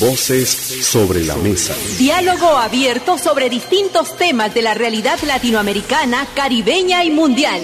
Voces sobre la mesa. Diálogo abierto sobre distintos temas de la realidad latinoamericana, caribeña y mundial.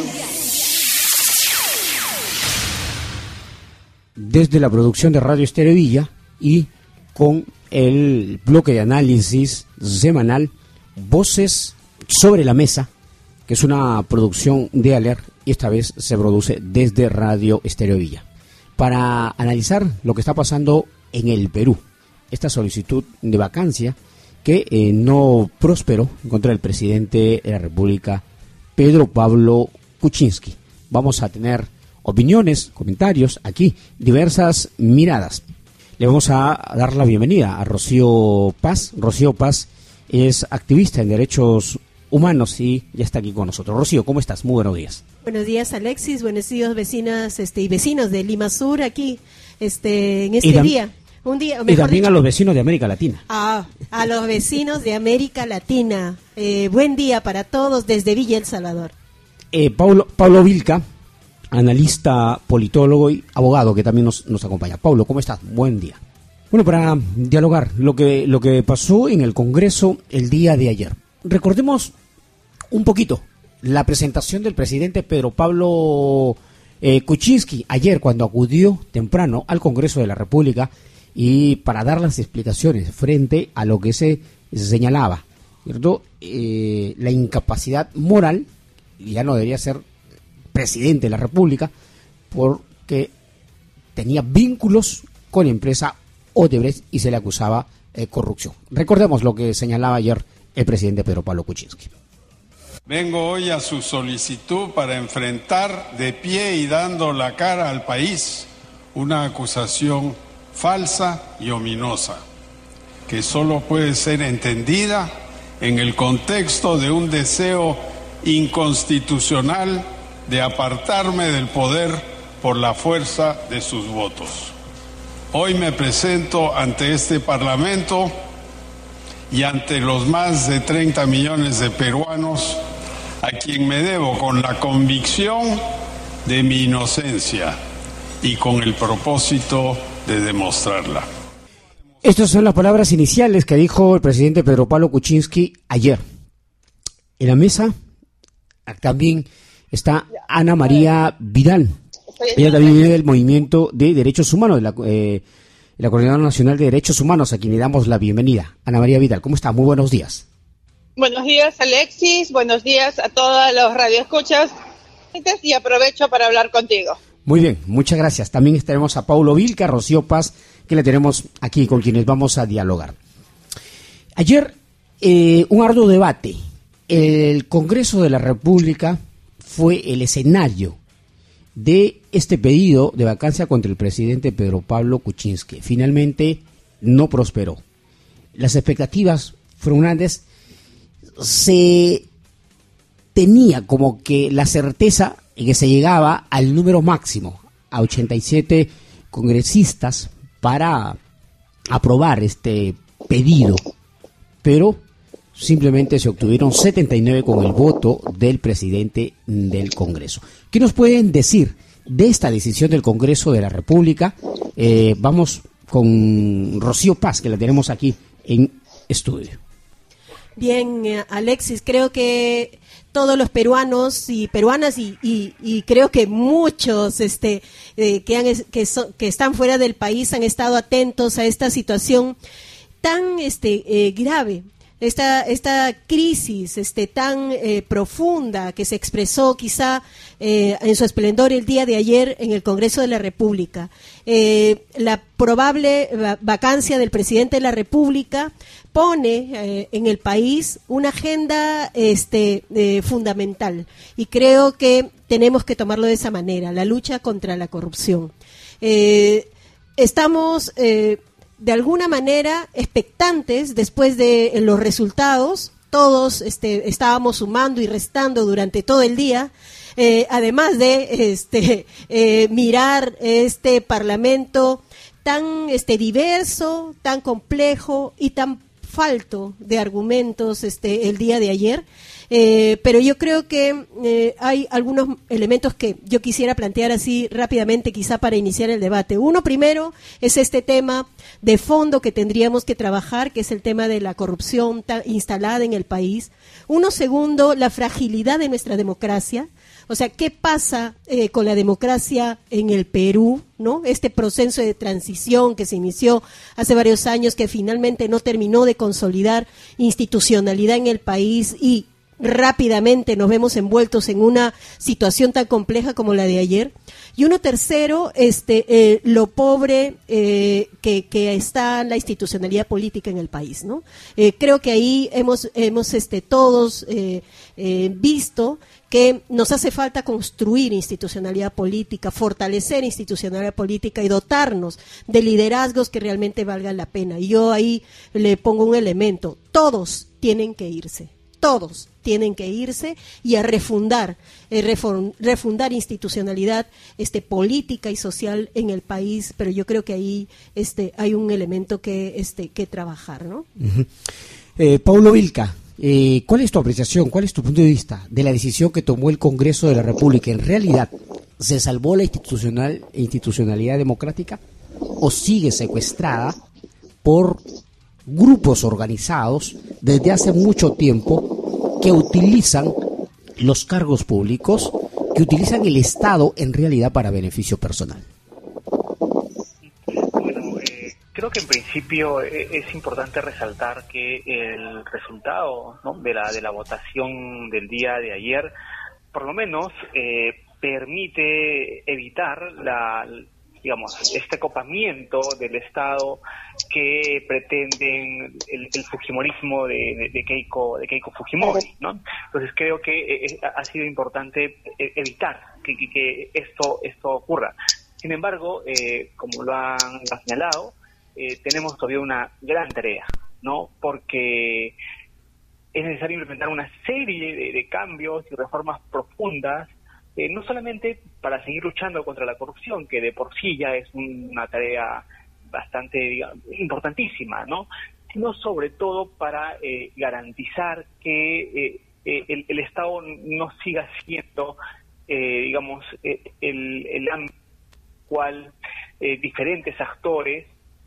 Desde la producción de Radio Estéreo Villa y con el bloque de análisis semanal Voces sobre la mesa, que es una producción de ALER y esta vez se produce desde Radio Estéreo Villa, para analizar lo que está pasando en el Perú. Esta solicitud de vacancia que no prosperó en contra del presidente de la República, Pedro Pablo Kuczynski. Vamos a tener opiniones, comentarios, aquí diversas miradas. Le vamos a dar la bienvenida a Rocío Paz. Rocío Paz es activista en derechos humanos y ya está aquí con nosotros. Rocío, ¿cómo estás? Muy buenos días. Buenos días, Alexis. Buenos días, vecinas y vecinos de Lima Sur aquí en este día. Un día, y también a los vecinos de América Latina. A los vecinos de América Latina. Buen día para todos desde Villa El Salvador. Paulo Vilca, analista, politólogo y abogado que también nos acompaña. Paulo, ¿cómo estás? Buen día. Bueno, para dialogar lo que pasó en el Congreso el día de ayer. Recordemos un poquito la presentación del presidente Pedro Pablo Kuczynski ayer cuando acudió temprano al Congreso de la República y para dar las explicaciones frente a lo que se señalaba, ¿cierto? La incapacidad moral, ya no debería ser presidente de la República porque tenía vínculos con la empresa Odebrecht y se le acusaba corrupción. Recordemos lo que señalaba ayer el presidente Pedro Pablo Kuczynski. Vengo hoy a su solicitud para enfrentar de pie y dando la cara al país una acusación falsa y ominosa, que solo puede ser entendida en el contexto de un deseo inconstitucional de apartarme del poder por la fuerza de sus votos. Hoy me presento ante este Parlamento y ante los más de 30 millones de peruanos a quien me debo con la convicción de mi inocencia y con el propósito de demostrarla. Estas son las palabras iniciales que dijo el presidente Pedro Pablo Kuczynski ayer. En la mesa también está Ana María Vidal. Ella también viene del Movimiento de Derechos Humanos, de la Coordinadora Nacional de Derechos Humanos, a quien le damos la bienvenida. Ana María Vidal, ¿cómo está? Muy buenos días. Buenos días, Alexis. Buenos días a todos los radioescuchas. Y aprovecho para hablar contigo. Muy bien, muchas gracias. También estaremos a Paulo Vilca, Rocío Paz, que le tenemos aquí con quienes vamos a dialogar. Ayer, un arduo debate. El Congreso de la República fue el escenario de este pedido de vacancia contra el presidente Pedro Pablo Kuczynski. Finalmente no prosperó. Las expectativas fueron grandes. Se tenía como que la certeza de que se llegaba al número máximo, a 87 congresistas para aprobar este pedido, pero simplemente se obtuvieron 79 con el voto del presidente del Congreso. ¿Qué nos pueden decir de esta decisión del Congreso de la República? Vamos con Rocío Paz, que la tenemos aquí en estudio. Bien, Alexis, creo que todos los peruanos y peruanas y creo que muchos que están fuera del país han estado atentos a esta situación tan grave. Esta crisis tan profunda que se expresó quizá en su esplendor el día de ayer en el Congreso de la República. La probable vacancia del presidente de la República pone en el país una agenda fundamental y creo que tenemos que tomarlo de esa manera, la lucha contra la corrupción. Estamos de alguna manera expectantes después de los resultados. Todos estábamos sumando y restando durante todo el día, además de mirar este Parlamento tan diverso, tan complejo y tan falto de argumentos el día de ayer, pero yo creo que hay algunos elementos que yo quisiera plantear así rápidamente, quizá para iniciar el debate. Uno primero es este tema de fondo que tendríamos que trabajar, que es el tema de la corrupción instalada en el país. Uno segundo, la fragilidad de nuestra democracia. O sea, ¿qué pasa con la democracia en el Perú, ¿no? Este proceso de transición que se inició hace varios años, que finalmente no terminó de consolidar institucionalidad en el país y rápidamente nos vemos envueltos en una situación tan compleja como la de ayer. Y uno tercero, lo pobre que está la institucionalidad política en el país, ¿no? Creo que ahí hemos todos visto que nos hace falta construir institucionalidad política, fortalecer institucionalidad política y dotarnos de liderazgos que realmente valgan la pena. Y yo ahí le pongo un elemento: todos tienen que irse. Todos tienen que irse y a refundar institucionalidad política y social en el país, pero yo creo que ahí hay un elemento que trabajar, ¿no? Uh-huh. Paulo Vilca, ¿cuál es tu apreciación, cuál es tu punto de vista de la decisión que tomó el Congreso de la República? ¿En realidad se salvó la institucionalidad democrática o sigue secuestrada por grupos organizados desde hace mucho tiempo que utilizan los cargos públicos, que utilizan el Estado en realidad para beneficio personal? Bueno, creo que en principio es importante resaltar que el resultado, ¿no?, de la votación del día de ayer, por lo menos permite evitar este acopamiento del Estado que pretenden el fujimorismo de Keiko Fujimori, ¿no? Entonces creo que ha sido importante evitar que esto ocurra. Sin embargo, como lo han señalado, tenemos todavía una gran tarea, ¿no? Porque es necesario implementar una serie de cambios y reformas profundas, no solamente para seguir luchando contra la corrupción, que de por sí ya es una tarea bastante importantísima, ¿no?, sino sobre todo para garantizar que el Estado no siga siendo, el ámbito en el cual diferentes actores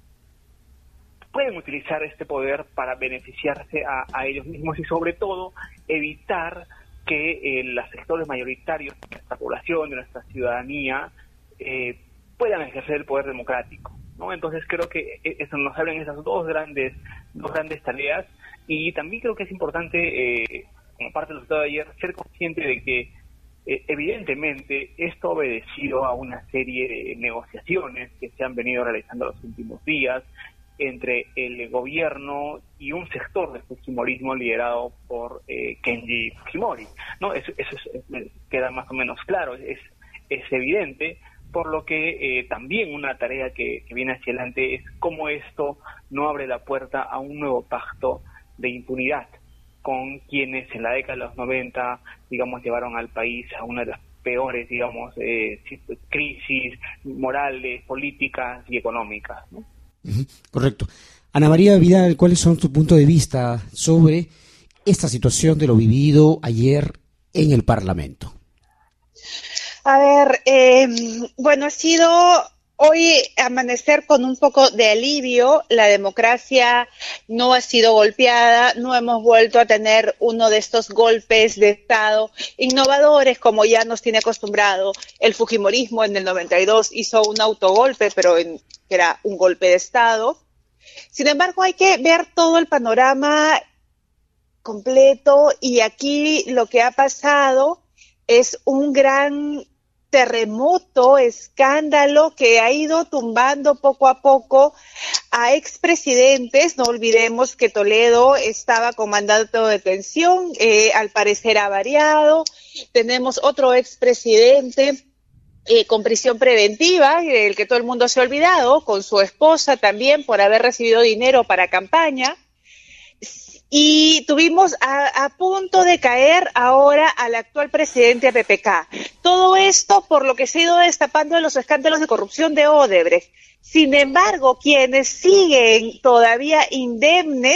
pueden utilizar este poder para beneficiarse a ellos mismos y sobre todo evitar que los sectores mayoritarios de nuestra población, de nuestra ciudadanía, puedan ejercer el poder democrático, ¿no? Entonces creo que eso nos abren esas dos grandes tareas, y también creo que es importante, como parte del resultado de ayer, ser consciente de que evidentemente esto ha obedecido a una serie de negociaciones que se han venido realizando los últimos días entre el gobierno y un sector del fujimorismo liderado por Kenji Fujimori, ¿no? Eso queda más o menos claro, es evidente, por lo que también una tarea que viene hacia adelante es cómo esto no abre la puerta a un nuevo pacto de impunidad con quienes en la década de los 90, llevaron al país a una de las peores, crisis morales, políticas y económicas, ¿no? Correcto. Ana María Vidal, ¿cuáles son tus puntos de vista sobre esta situación de lo vivido ayer en el Parlamento? A ver, ha sido hoy amanecer con un poco de alivio. La democracia no ha sido golpeada, no hemos vuelto a tener uno de estos golpes de Estado innovadores como ya nos tiene acostumbrado el fujimorismo. En el 92 hizo un autogolpe, pero que era un golpe de Estado. Sin embargo, hay que ver todo el panorama completo, y aquí lo que ha pasado es un gran terremoto, escándalo que ha ido tumbando poco a poco a expresidentes. No olvidemos que Toledo estaba con mandato de detención, al parecer ha variado. Tenemos otro expresidente con prisión preventiva, del que todo el mundo se ha olvidado, con su esposa también por haber recibido dinero para campaña. Y tuvimos a punto de caer ahora al actual presidente de PPK. Todo esto por lo que se ha ido destapando de los escándalos de corrupción de Odebrecht. Sin embargo, quienes siguen todavía indemnes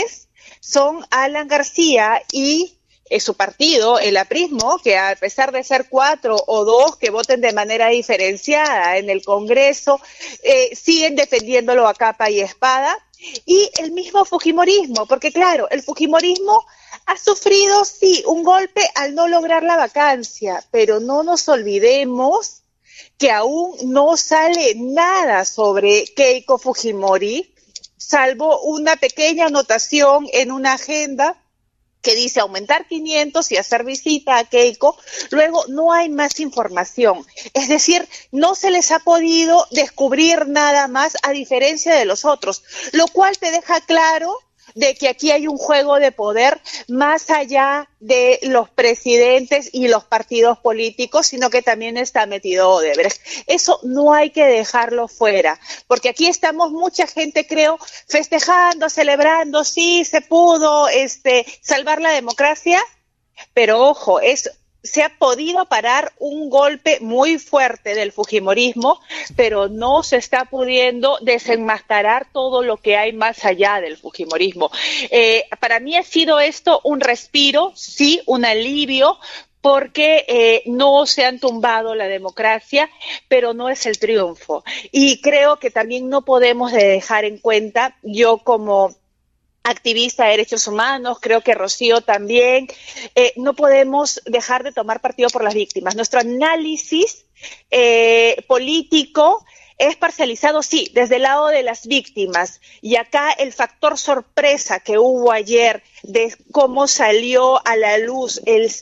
son Alan García y su partido, el aprismo, que a pesar de ser 4 o 2 que voten de manera diferenciada en el Congreso, siguen defendiéndolo a capa y espada, y el mismo fujimorismo, porque claro, el fujimorismo ha sufrido, sí, un golpe al no lograr la vacancia, pero no nos olvidemos que aún no sale nada sobre Keiko Fujimori, salvo una pequeña anotación en una agenda que dice aumentar 500 y hacer visita a Keiko. Luego no hay más información. Es decir, no se les ha podido descubrir nada más a diferencia de los otros, lo cual te deja claro de que aquí hay un juego de poder más allá de los presidentes y los partidos políticos, sino que también está metido Odebrecht. Eso no hay que dejarlo fuera, porque aquí estamos mucha gente, creo, festejando, celebrando, sí, se pudo salvar la democracia, pero ojo, se ha podido parar un golpe muy fuerte del fujimorismo, pero no se está pudiendo desenmascarar todo lo que hay más allá del fujimorismo. Para mí ha sido esto un respiro, sí, un alivio, porque no se han tumbado la democracia, pero no es el triunfo. Y creo que también no podemos dejar en cuenta, yo como activista de derechos humanos, creo que Rocío también, no podemos dejar de tomar partido por las víctimas. Nuestro análisis político es parcializado, sí, desde el lado de las víctimas. Y acá el factor sorpresa que hubo ayer de cómo salió a la luz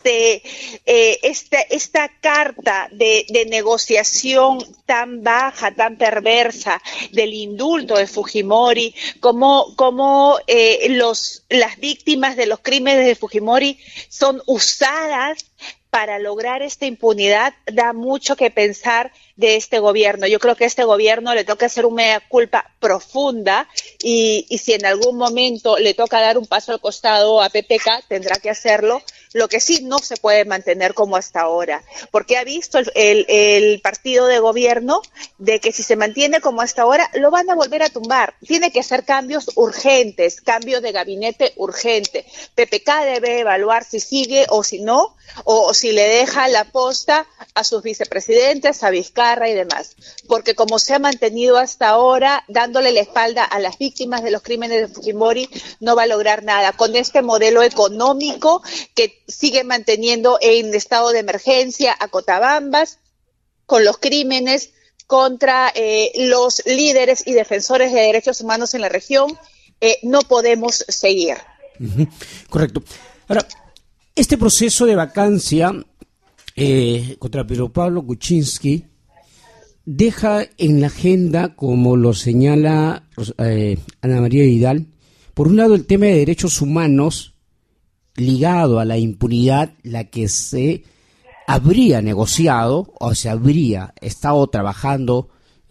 esta carta de negociación tan baja, tan perversa del indulto de Fujimori, cómo las víctimas de los crímenes de Fujimori son usadas para lograr esta impunidad, da mucho que pensar de este gobierno. Yo creo que a este gobierno le toca hacer una mea culpa profunda y si en algún momento le toca dar un paso al costado a PPK, tendrá que hacerlo. Lo que sí no se puede mantener como hasta ahora, porque ha visto el partido de gobierno de que si se mantiene como hasta ahora, lo van a volver a tumbar. Tiene que hacer cambios urgentes, cambios de gabinete urgente. PPK debe evaluar si sigue o si no, o si le deja la posta a sus vicepresidentes, a Vizcarra y demás. Porque como se ha mantenido hasta ahora, dándole la espalda a las víctimas de los crímenes de Fujimori, no va a lograr nada. Con este modelo económico que sigue manteniendo en estado de emergencia a Cotabambas, con los crímenes contra los líderes y defensores de derechos humanos en la región, no podemos seguir. Correcto. Ahora, este proceso de vacancia contra Pedro Pablo Kuczynski deja en la agenda, como lo señala Ana María Vidal, por un lado el tema de derechos humanos ligado a la impunidad, la que se habría negociado o se habría estado trabajando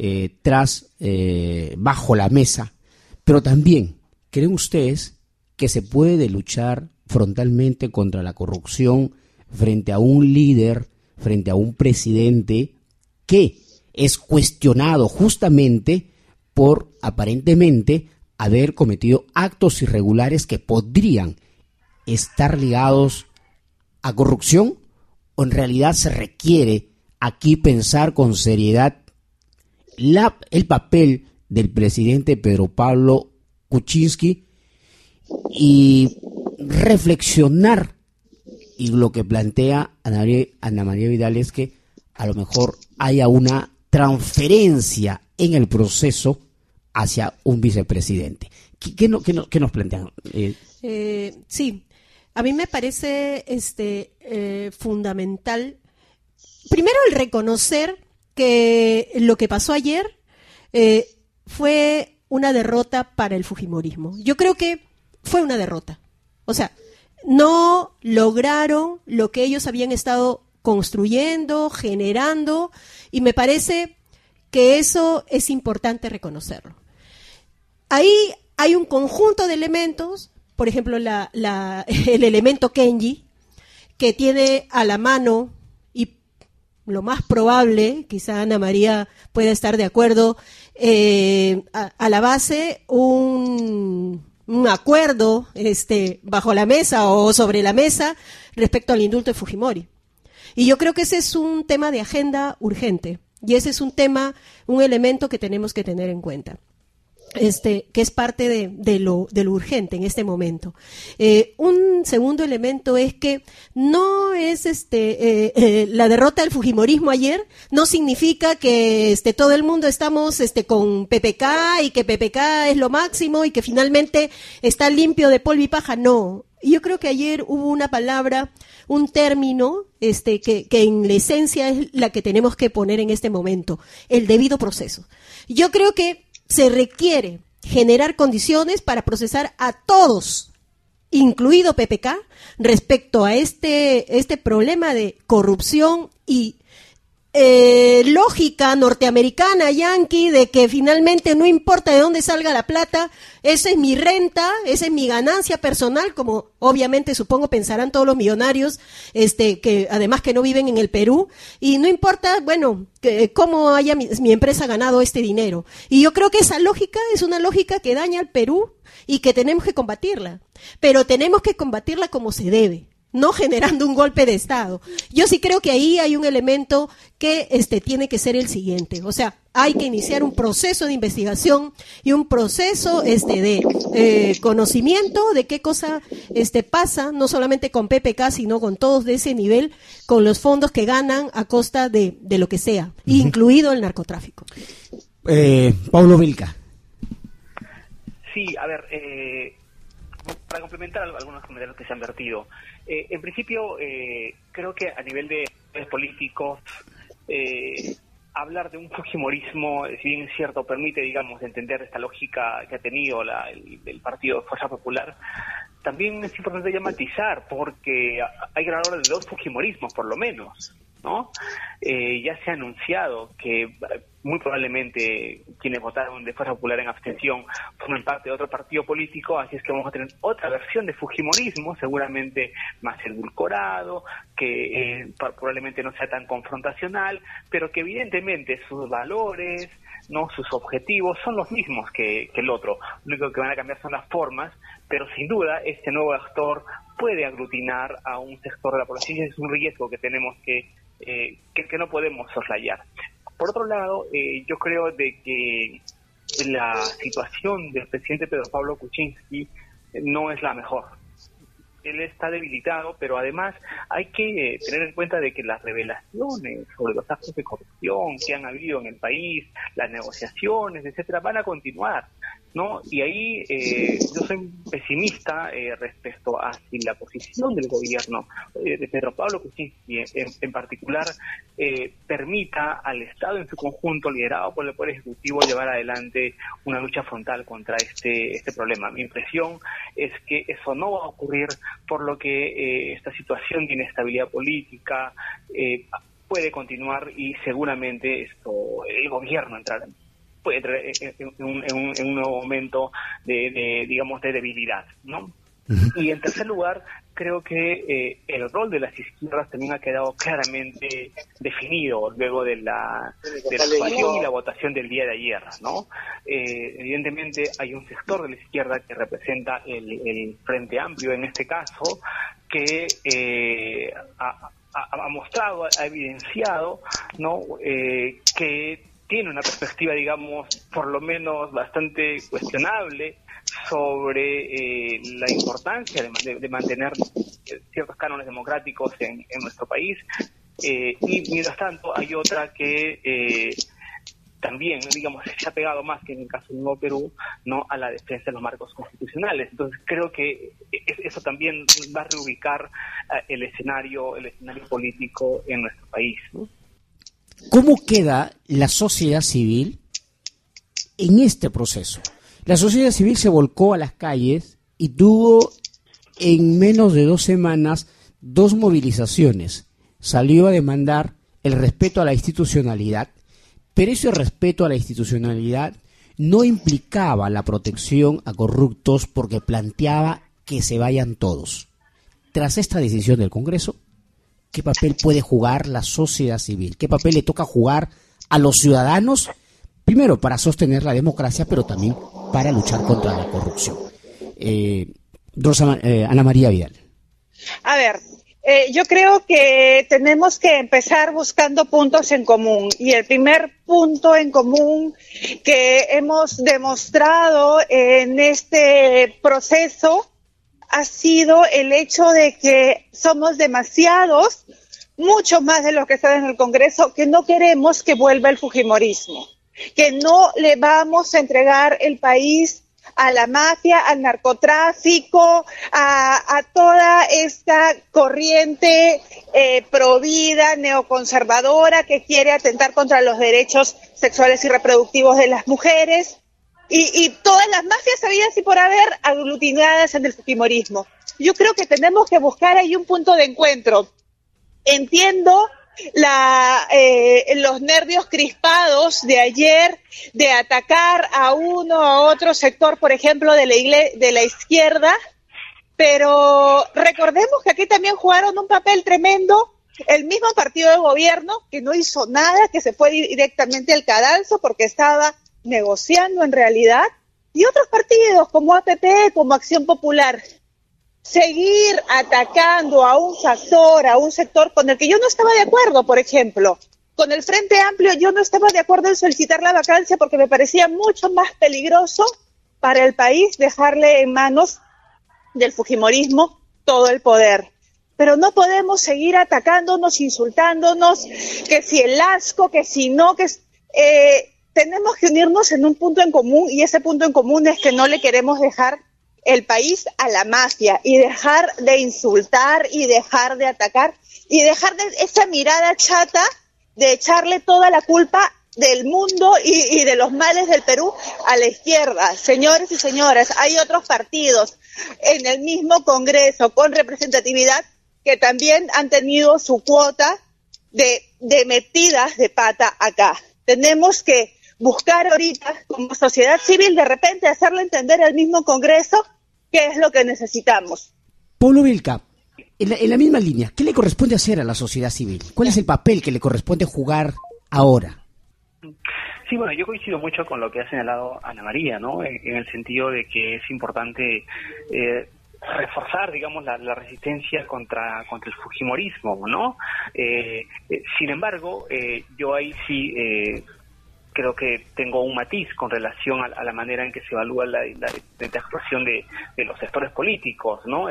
bajo la mesa, pero también, ¿creen ustedes que se puede luchar frontalmente contra la corrupción frente a un líder, frente a un presidente que es cuestionado justamente por aparentemente haber cometido actos irregulares que podrían estar ligados a corrupción? ¿O en realidad se requiere aquí pensar con seriedad el papel del presidente Pedro Pablo Kuczynski y reflexionar? Y lo que plantea Ana María Vidal es que a lo mejor haya una transferencia en el proceso hacia un vicepresidente. ¿Qué nos plantean? Sí, a mí me parece fundamental, primero, el reconocer que lo que pasó ayer fue una derrota para el fujimorismo. Yo creo que fue una derrota. O sea, no lograron lo que ellos habían estado construyendo, generando, y me parece que eso es importante reconocerlo. Ahí hay un conjunto de elementos, por ejemplo, el elemento Kenji, que tiene a la mano, y lo más probable, quizá Ana María pueda estar de acuerdo, a la base un un acuerdo bajo la mesa o sobre la mesa respecto al indulto de Fujimori. Y yo creo que ese es un tema de agenda urgente y ese es un elemento que tenemos que tener en cuenta. Que es parte de lo urgente en este momento. Un segundo elemento es que no es la derrota del fujimorismo ayer no significa que todo el mundo estamos con PPK y que PPK es lo máximo y que finalmente está limpio de polvo y paja. No. Yo creo que ayer hubo una palabra, un término que en la esencia es la que tenemos que poner en este momento, el debido proceso. Yo creo que se requiere generar condiciones para procesar a todos, incluido PPK, respecto a este problema de corrupción y lógica norteamericana, yanqui, de que finalmente no importa de dónde salga la plata, esa es mi renta, esa es mi ganancia personal, como obviamente supongo pensarán todos los millonarios, que además que no viven en el Perú, y no importa, bueno, cómo haya mi empresa ganado este dinero. Y yo creo que esa lógica es una lógica que daña al Perú y que tenemos que combatirla, pero tenemos que combatirla como se debe, no generando un golpe de Estado. Yo sí creo que ahí hay un elemento que tiene que ser el siguiente. O sea, hay que iniciar un proceso de investigación y un proceso de conocimiento de qué cosa pasa, no solamente con PPK, sino con todos de ese nivel, con los fondos que ganan a costa de lo que sea, incluido el narcotráfico. Paulo Vilca. Sí, a ver, para complementar algunos comentarios que se han vertido. En principio, creo que a nivel de políticos, hablar de un fujimorismo, si bien es cierto, permite, digamos, entender esta lógica que ha tenido el Partido Fuerza Popular, también es importante ya matizar, porque hay que hablar de dos fujimorismos, por lo menos, ¿no? Ya se ha anunciado que muy probablemente quienes votaron de Fuerza Popular en abstención forman parte de otro partido político, así es que vamos a tener otra versión de fujimorismo, seguramente más edulcorado, que probablemente no sea tan confrontacional, pero que evidentemente sus valores, no, sus objetivos son los mismos que el otro. Lo único que van a cambiar son las formas, pero sin duda este nuevo actor puede aglutinar a un sector de la población y es un riesgo que tenemos que no podemos soslayar. Por otro lado, yo creo de que la situación del presidente Pedro Pablo Kuczynski no es la mejor. Él está debilitado, pero además hay que tener en cuenta de que las revelaciones sobre los actos de corrupción que han habido en el país, las negociaciones, etcétera, van a continuar, ¿no? Y ahí yo soy pesimista respecto a si la posición del gobierno de Pedro Pablo Kuczynski en particular permita al Estado en su conjunto, liderado por el Poder Ejecutivo, llevar adelante una lucha frontal contra este problema. Mi impresión es que eso no va a ocurrir, por lo que esta situación de inestabilidad política puede continuar y seguramente el gobierno puede entrar en un nuevo momento de debilidad, ¿no? Y en tercer lugar, creo que el rol de las izquierdas también ha quedado claramente definido luego de la actuación y la votación del día de ayer, ¿no? Evidentemente hay un sector de la izquierda que representa el Frente Amplio en este caso, que ha mostrado, ha evidenciado, ¿no? Que tiene una perspectiva, digamos, por lo menos bastante cuestionable sobre la importancia de mantener ciertos cánones democráticos en nuestro país, y mientras tanto hay otra que también, digamos, se ha pegado más que en el caso del Nuevo Perú, ¿no?, a la defensa de los marcos constitucionales. Entonces creo que eso también va a reubicar el escenario político en nuestro país, ¿no? ¿Cómo queda la sociedad civil en este proceso? La sociedad civil se volcó a las calles y tuvo en menos de 2 semanas 2 movilizaciones. Salió a demandar el respeto a la institucionalidad, pero ese respeto a la institucionalidad no implicaba la protección a corruptos porque planteaba que se vayan todos. Tras esta decisión del Congreso, ¿qué papel puede jugar la sociedad civil? ¿Qué papel le toca jugar a los ciudadanos? Primero, para sostener la democracia, pero también para luchar contra la corrupción. Ana María Vidal. A ver, yo creo que tenemos que empezar buscando puntos en común, y el primer punto en común que hemos demostrado en este proceso ha sido el hecho de que somos demasiados, mucho más de los que están en el Congreso, que no queremos que vuelva el fujimorismo, que no le vamos a entregar el país a la mafia, al narcotráfico, a toda esta corriente provida, neoconservadora, que quiere atentar contra los derechos sexuales y reproductivos de las mujeres, y todas las mafias habidas y por haber aglutinadas en el fujimorismo. Yo creo que tenemos que buscar ahí un punto de encuentro. Entiendo los nervios crispados de ayer de atacar a uno o a otro sector, por ejemplo, de la izquierda, pero recordemos que aquí también jugaron un papel tremendo el mismo partido de gobierno, que no hizo nada, que se fue directamente al cadalso porque estaba negociando en realidad, y otros partidos como APP, como Acción Popular. Seguir atacando a un sector con el que yo no estaba de acuerdo, por ejemplo. Con el Frente Amplio yo no estaba de acuerdo en solicitar la vacancia porque me parecía mucho más peligroso para el país dejarle en manos del fujimorismo todo el poder. Pero no podemos seguir atacándonos, insultándonos, que si el asco, que si no, tenemos que unirnos en un punto en común, y ese punto en común es que no le queremos dejar el país a la mafia, y dejar de insultar y dejar de atacar y dejar de esa mirada chata de echarle toda la culpa del mundo y de los males del Perú a la izquierda. Señores y señoras, hay otros partidos en el mismo Congreso con representatividad que también han tenido su cuota de metidas de pata acá. Tenemos que buscar ahorita, como sociedad civil, de repente hacerle entender al mismo Congreso qué es lo que necesitamos. Pablo Vilca, en la misma línea, ¿qué le corresponde hacer a la sociedad civil? ¿Cuál es el papel que le corresponde jugar ahora? Sí, bueno, yo coincido mucho con lo que ha señalado Ana María, ¿no? En el sentido de que es importante reforzar, digamos, la resistencia contra el fujimorismo, ¿no? Sin embargo, yo ahí sí creo que tengo un matiz con relación a la manera en que se evalúa la actuación de los sectores políticos, ¿no?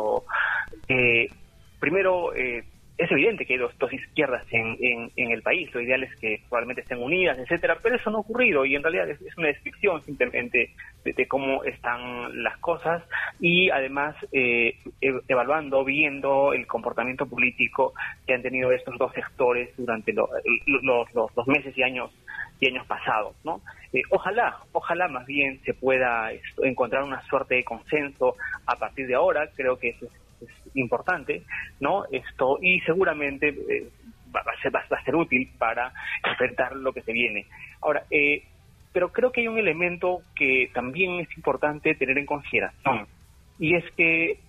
Primero, es evidente que hay dos izquierdas en el país. Lo ideal es que probablemente estén unidas, etcétera, pero eso no ha ocurrido, y en realidad es una descripción simplemente de cómo están las cosas, y además evaluando, viendo el comportamiento político que han tenido estos dos sectores durante los meses y años pasados, ¿no? Ojalá más bien se pueda encontrar una suerte de consenso a partir de ahora. Creo que eso es importante, ¿no? Y seguramente va a ser útil para enfrentar lo que se viene. Ahora, pero creo que hay un elemento que también es importante tener en consideración, y es que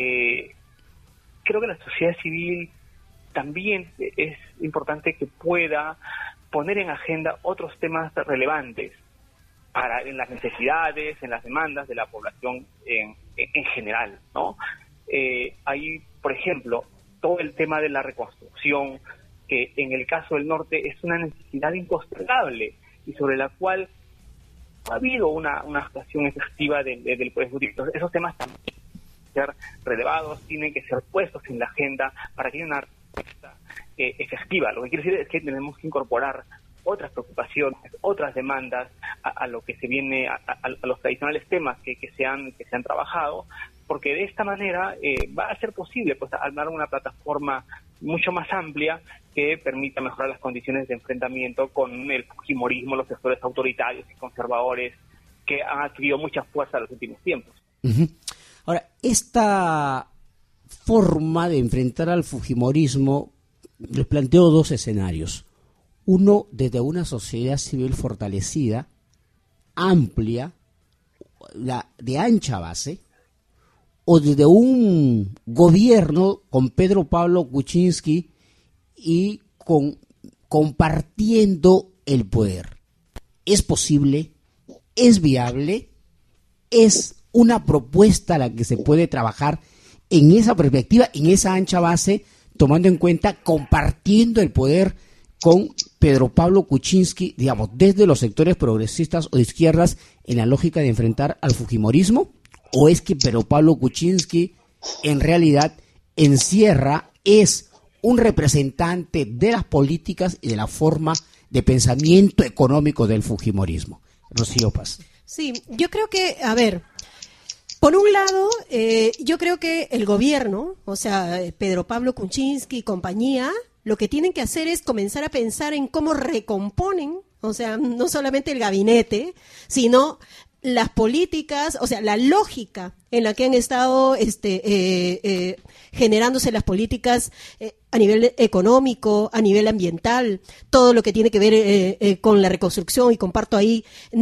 creo que la sociedad civil también es importante que pueda poner en agenda otros temas relevantes en las necesidades, en las demandas de la población en general, ¿no? Hay, por ejemplo, todo el tema de la reconstrucción, que en el caso del norte es una necesidad impostergable y sobre la cual ha habido una actuación efectiva del Poder Ejecutivo. Esos temas también tienen que ser relevados, tienen que ser puestos en la agenda para que haya una respuesta efectiva. Lo que quiero decir es que tenemos que incorporar otras preocupaciones, otras demandas a lo que se viene, a los tradicionales temas que se han trabajado, porque de esta manera va a ser posible pues armar una plataforma mucho más amplia que permita mejorar las condiciones de enfrentamiento con el fujimorismo, los sectores autoritarios y conservadores que han adquirido mucha fuerza en los últimos tiempos. Uh-huh. Ahora, esta forma de enfrentar al fujimorismo les planteo dos escenarios. Uno, desde una sociedad civil fortalecida, amplia, de ancha base, o desde un gobierno con Pedro Pablo Kuczynski y compartiendo el poder. ¿Es posible? ¿Es viable? ¿Es una propuesta a la que se puede trabajar en esa perspectiva, en esa ancha base, tomando en cuenta, compartiendo el poder con Pedro Pablo Kuczynski, digamos, desde los sectores progresistas o de izquierdas, en la lógica de enfrentar al fujimorismo? ¿O es que Pedro Pablo Kuczynski en realidad encierra, es un representante de las políticas y de la forma de pensamiento económico del fujimorismo? Rocío Paz. Sí, yo creo que, a ver, por un lado, yo creo que el gobierno, o sea, Pedro Pablo Kuczynski y compañía, lo que tienen que hacer es comenzar a pensar en cómo recomponen, o sea, no solamente el gabinete, sino las políticas, o sea, la lógica en la que han estado generándose las políticas a nivel económico, a nivel ambiental, todo lo que tiene que ver con la reconstrucción, y comparto ahí el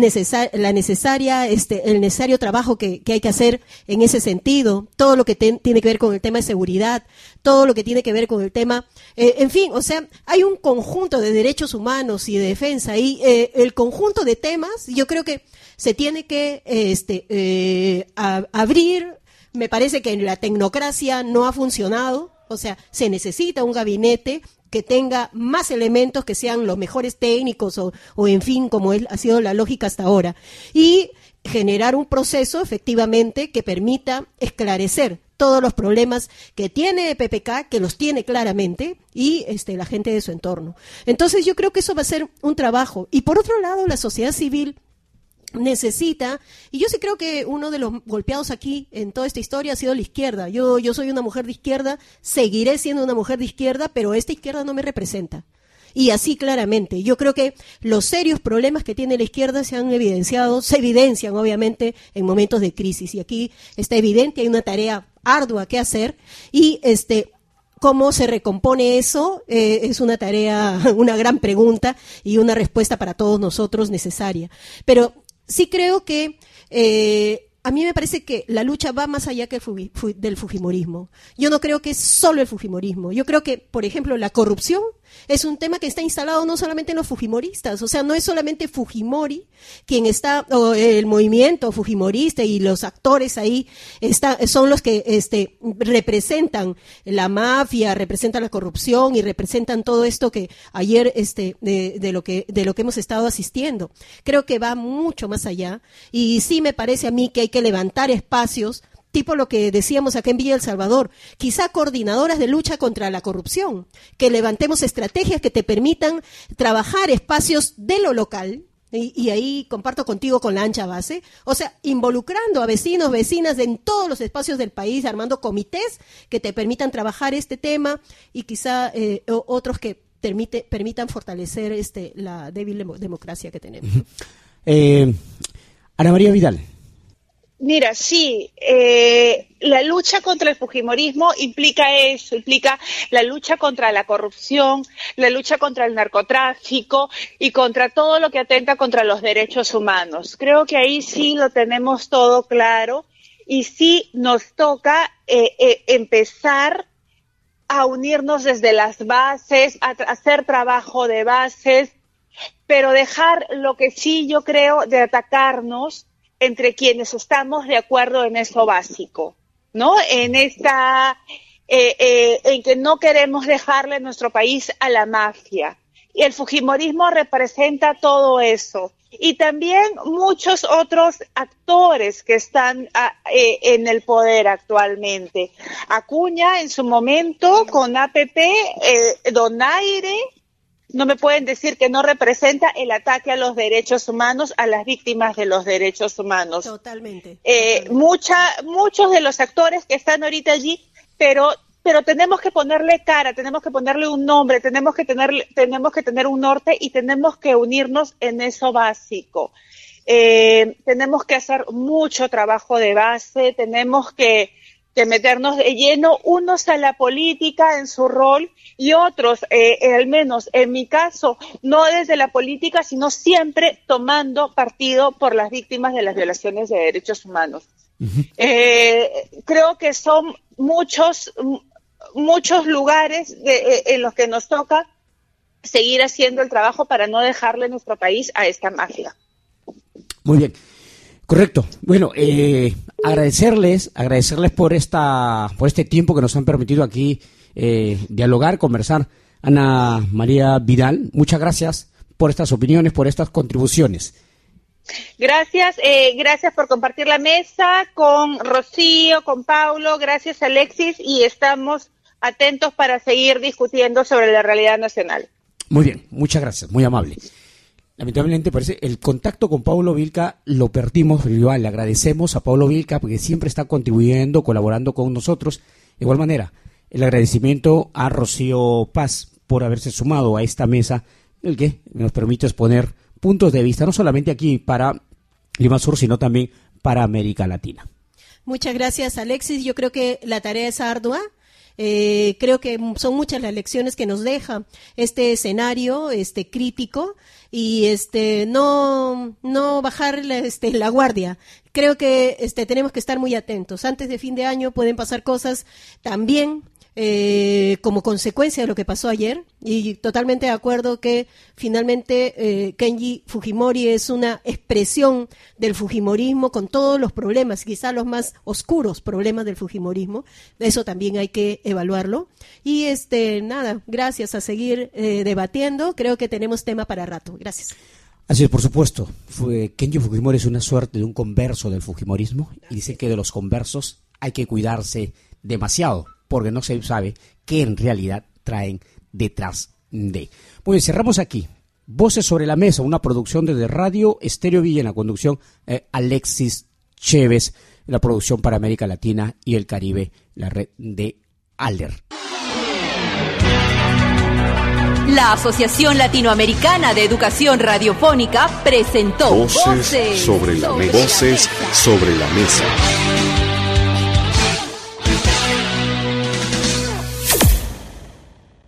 necesario trabajo que hay que hacer en ese sentido, todo lo que tiene que ver con el tema de seguridad, todo lo que tiene que ver con el tema, en fin, o sea, hay un conjunto de derechos humanos y de defensa, y el conjunto de temas, yo creo que se tiene que abrir. Me parece que la tecnocracia no ha funcionado, o sea, se necesita un gabinete que tenga más elementos, que sean los mejores técnicos o en fin, como ha sido la lógica hasta ahora, y generar un proceso efectivamente que permita esclarecer todos los problemas que tiene PPK, que los tiene claramente, y la gente de su entorno. Entonces yo creo que eso va a ser un trabajo. Y por otro lado, la sociedad civil necesita, y yo sí creo que uno de los golpeados aquí en toda esta historia ha sido la izquierda. Yo soy una mujer de izquierda, seguiré siendo una mujer de izquierda, pero esta izquierda no me representa. Y así claramente, yo creo que los serios problemas que tiene la izquierda se evidencian obviamente en momentos de crisis, y aquí está evidente, hay una tarea ardua que hacer, y ¿cómo se recompone eso? Es una tarea, una gran pregunta y una respuesta para todos nosotros necesaria. Pero sí creo que a mí me parece que la lucha va más allá que del fujimorismo. Yo no creo que es solo el fujimorismo. Yo creo que, por ejemplo, la corrupción es un tema que está instalado no solamente en los fujimoristas, o sea, no es solamente Fujimori quien está, o el movimiento fujimorista y los actores ahí son los que representan la mafia, representan la corrupción y representan todo esto que ayer de lo que hemos estado asistiendo. Creo que va mucho más allá, y sí me parece a mí que hay que levantar espacios tipo lo que decíamos acá en Villa El Salvador, quizá coordinadoras de lucha contra la corrupción, que levantemos estrategias que te permitan trabajar espacios de lo local, y ahí comparto contigo con la ancha base, o sea, involucrando a vecinos, vecinas en todos los espacios del país, armando comités que te permitan trabajar este tema, y quizá otros que permitan fortalecer la débil democracia que tenemos. Ana María Vidal. Mira, sí, la lucha contra el fujimorismo implica eso, implica la lucha contra la corrupción, la lucha contra el narcotráfico y contra todo lo que atenta contra los derechos humanos. Creo que ahí sí lo tenemos todo claro, y sí nos toca empezar a unirnos desde las bases, a hacer trabajo de bases, pero dejar lo que sí yo creo de atacarnos entre quienes estamos de acuerdo en eso básico, ¿no? En que no queremos dejarle nuestro país a la mafia. Y el fujimorismo representa todo eso. Y también muchos otros actores que están en el poder actualmente. Acuña en su momento con APP, Donaire. No me pueden decir que no representa el ataque a los derechos humanos, a las víctimas de los derechos humanos. Totalmente. Muchos de los actores que están ahorita allí, pero tenemos que ponerle cara, tenemos que ponerle un nombre, tenemos que tener un norte, y tenemos que unirnos en eso básico. Tenemos que hacer mucho trabajo de base, tenemos que meternos de lleno, unos a la política en su rol, y otros, al menos en mi caso, no desde la política, sino siempre tomando partido por las víctimas de las violaciones de derechos humanos. Uh-huh. Creo que son muchos lugares en los que nos toca seguir haciendo el trabajo para no dejarle nuestro país a esta mafia. Muy bien. Correcto. Bueno, agradecerles por este tiempo que nos han permitido aquí dialogar, conversar. Ana María Vidal, muchas gracias por estas opiniones, por estas contribuciones. Gracias por compartir la mesa con Rocío, con Paulo, gracias Alexis, y estamos atentos para seguir discutiendo sobre la realidad nacional. Muy bien, muchas gracias, muy amable. Lamentablemente parece el contacto con Paulo Vilca lo perdimos, pero igual le agradecemos a Paulo Vilca porque siempre está contribuyendo, colaborando con nosotros. De igual manera, el agradecimiento a Rocío Paz por haberse sumado a esta mesa, el que nos permite exponer puntos de vista, no solamente aquí para Lima Sur, sino también para América Latina. Muchas gracias, Alexis. Yo creo que la tarea es ardua. Creo que son muchas las lecciones que nos deja este escenario crítico y no bajar la guardia. Creo que tenemos que estar muy atentos. Antes de fin de año pueden pasar cosas también como consecuencia de lo que pasó ayer, y totalmente de acuerdo que finalmente Kenji Fujimori es una expresión del fujimorismo con todos los problemas, quizás los más oscuros problemas del fujimorismo. Eso también hay que evaluarlo. Y gracias, a seguir debatiendo. Creo que tenemos tema para rato. Gracias. Así es, por supuesto. Kenji Fujimori es una suerte de un converso del fujimorismo, y dice que de los conversos hay que cuidarse demasiado, porque no se sabe qué en realidad traen detrás de. Muy bien, cerramos aquí. Voces sobre la Mesa, una producción desde Radio Estéreo Villa, en la conducción Alexis Chévez, en la producción para América Latina y el Caribe, la red de ALDER. La Asociación Latinoamericana de Educación Radiofónica presentó Voces sobre la Mesa.